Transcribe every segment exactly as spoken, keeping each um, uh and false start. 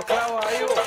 los clavos ahí, vos.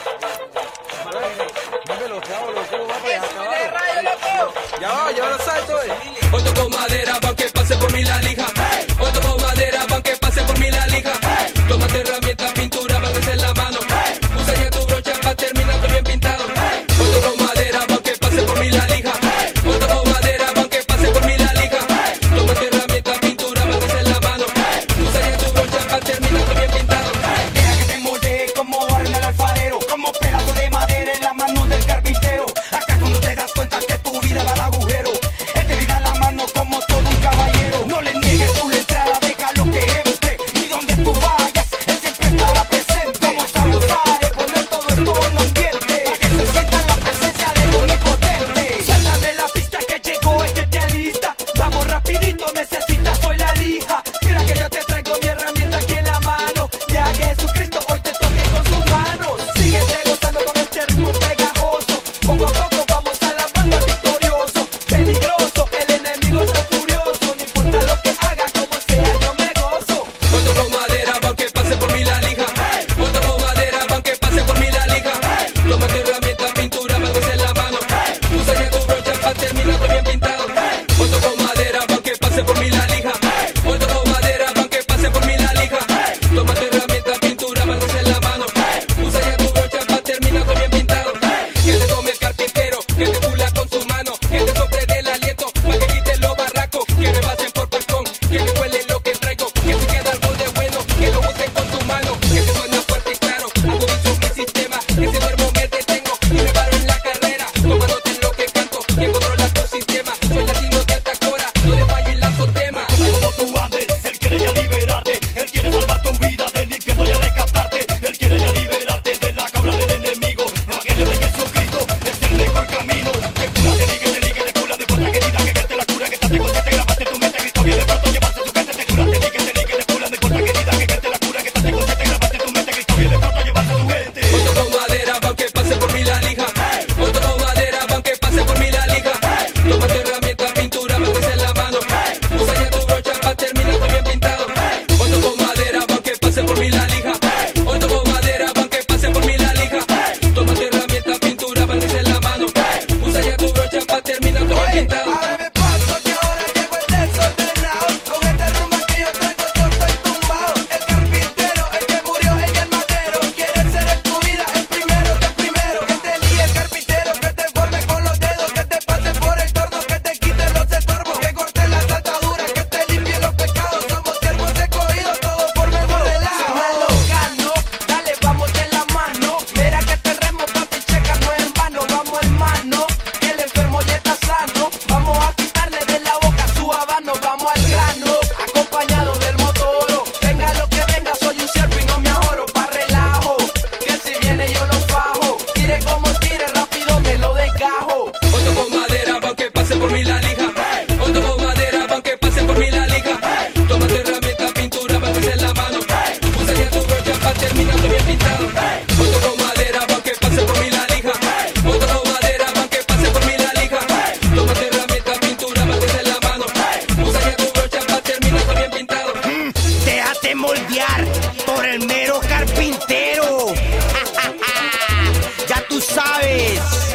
Dame los clavos, los clavos, va para allá, caballo. Ya va, ya lo salto, eh. Hoy toco madera, pa' que pase por mí la lija. Hoy toco madera, pa' que pase por mí la lija. Tómate herramientas, pintura, van a hacer la mano. Usa ya tu brocha pa' terminar bien pintado. Hoy toco madera, pa' que pase por mí la lija. Hoy toco madera, pa' que pase por mí la lija. Tómate herramientas, pintura, van a hacer la mano. Usa ya tu brocha pa' terminar bien pintado. Deja que te moldee como orden al alfarero, como pedazo de madera en la mano del carpintero. Acá cuando te das cuenta que tu vida va al agujero, él te da la mano como todo un caballero. No le niegues tu entrada, déjalo que entre, y donde tú vayas, él siempre estará presente. Como sabes, sabe poner todo en todo el ambiente, para que se sienta la presencia del omnipotente. Suéltame la pista que llegó, es que te alista. Vamos rapidito, necesitas hoy la lija. Mira que yo te traigo mi herramienta aquí en la mano. Ya que Jesucristo hoy te toque con sus manos. Síguete gozando con este ritmo pegajoso. Poco a poco vamos a la banda victorioso. Peligroso, el enemigo está furioso. No importa lo que haga, como sea, yo me gozo. Hoy toco madera, pa' que pase por mí la lija. Hoy toco madera, pa' que pase por mí la lija. Tómate herramientas, pintura, van a hacer la mano. Usa ya tu brocha pa' terminar bien pintado. Hoy toco madera, pa' que pase por mí la lija. Hoy toco madera, pa' que pase por mí la lija. Tómate herramientas, pintura, van a hacer la mano. Usa ya tu brocha pa' terminar bien pintado. Que te tome el carpintero, que te pula con su mano, que te sople del aliento, pa' que quite los barracos, que me pasen por balcón, que me huele lo que traigo, que si queda algo de bueno, que lo usen con su mano, que se suena fuerte y claro, agudizo mi sistema, que si duermo me detengo y me paro en la carrera, tomándote en lo que canto, que controla tu sistema, soy latino de Atacora, no le fallo en la sotema. Como tú andes, él quiere ya liberarte, él quiere salvar tu vida del infierno y a rescatarte, él quiere ya liberarte de la cabra del enemigo. Evangelio de Jesucristo es el mejor camino. Que cura, te ligue, te ligue, te cura, de puerta querida, que te la cura, que estás consciente, grabaste tu mente, Cristo viene pronto, llevarse su gente, te cura, te ligue, te ligue, te cura, de puerta querida, que te la cura, que estás consciente, grabaste tu mente, Cristo viene pronto, llevarse su gente. Hoy toco madera, pa' que pase por mí la lija. Hoy toco madera, pa' que pase por mí la lija. Tómate herramientas, pintura, van a hacer la mano. Usa ya tu brocha pa' terminar bien pintado. Hoy toco madera, pa' que pase por mí la lija. Hoy toco madera, pa' que pase por mí la lija. Tómate herramientas, pintura, van a hacer la mano. Usa ya tu brocha pa' terminar bien pintado. Ábreme paso que ahora llegó el desordenado. Con este rumbo que yo traigo yo estoy tumbado. El carpintero, el que murió en el madero, quiere ser en tu vida el primero que primero. Que te líe el carpintero, que te forme con los dedos, que te pase por el torno, que te quite los estorbos, que corte las ataduras, que te limpie los pecados. Somos siervos escogidos, todos por mejor relajo. Gano, dale, vamos de la mano. Mira que este remo, papi, checa, no es en vano. Vamos hermano, que el enfermo ya está sano. Vamos a quitarle de la boca su habano. Vamos al grano, acompañado del motoro. Venga lo que venga, soy un siervo y no me ahorro pa' relajo. Que si viene yo lo fajo. Tire como tire, rápido me lo desgajo. Hoy toco madera, pa' que pase por mí la lija. Hoy toco madera, pa' que pase por mí la lija. Tómate herramientas, pintura, van a hacer la mano. Usa ya tu brocha pa' terminar bien pintado. Hoy toco madera, pa' que pase por mí la lija. Hoy toco madera, pa' que pase por mí la lija. Tómate herramientas, pintura, van a hacer la mano. Usa ya tu brocha pa' terminar bien pintado. Déjate moldear por el mero carpintero. Ya tú sabes.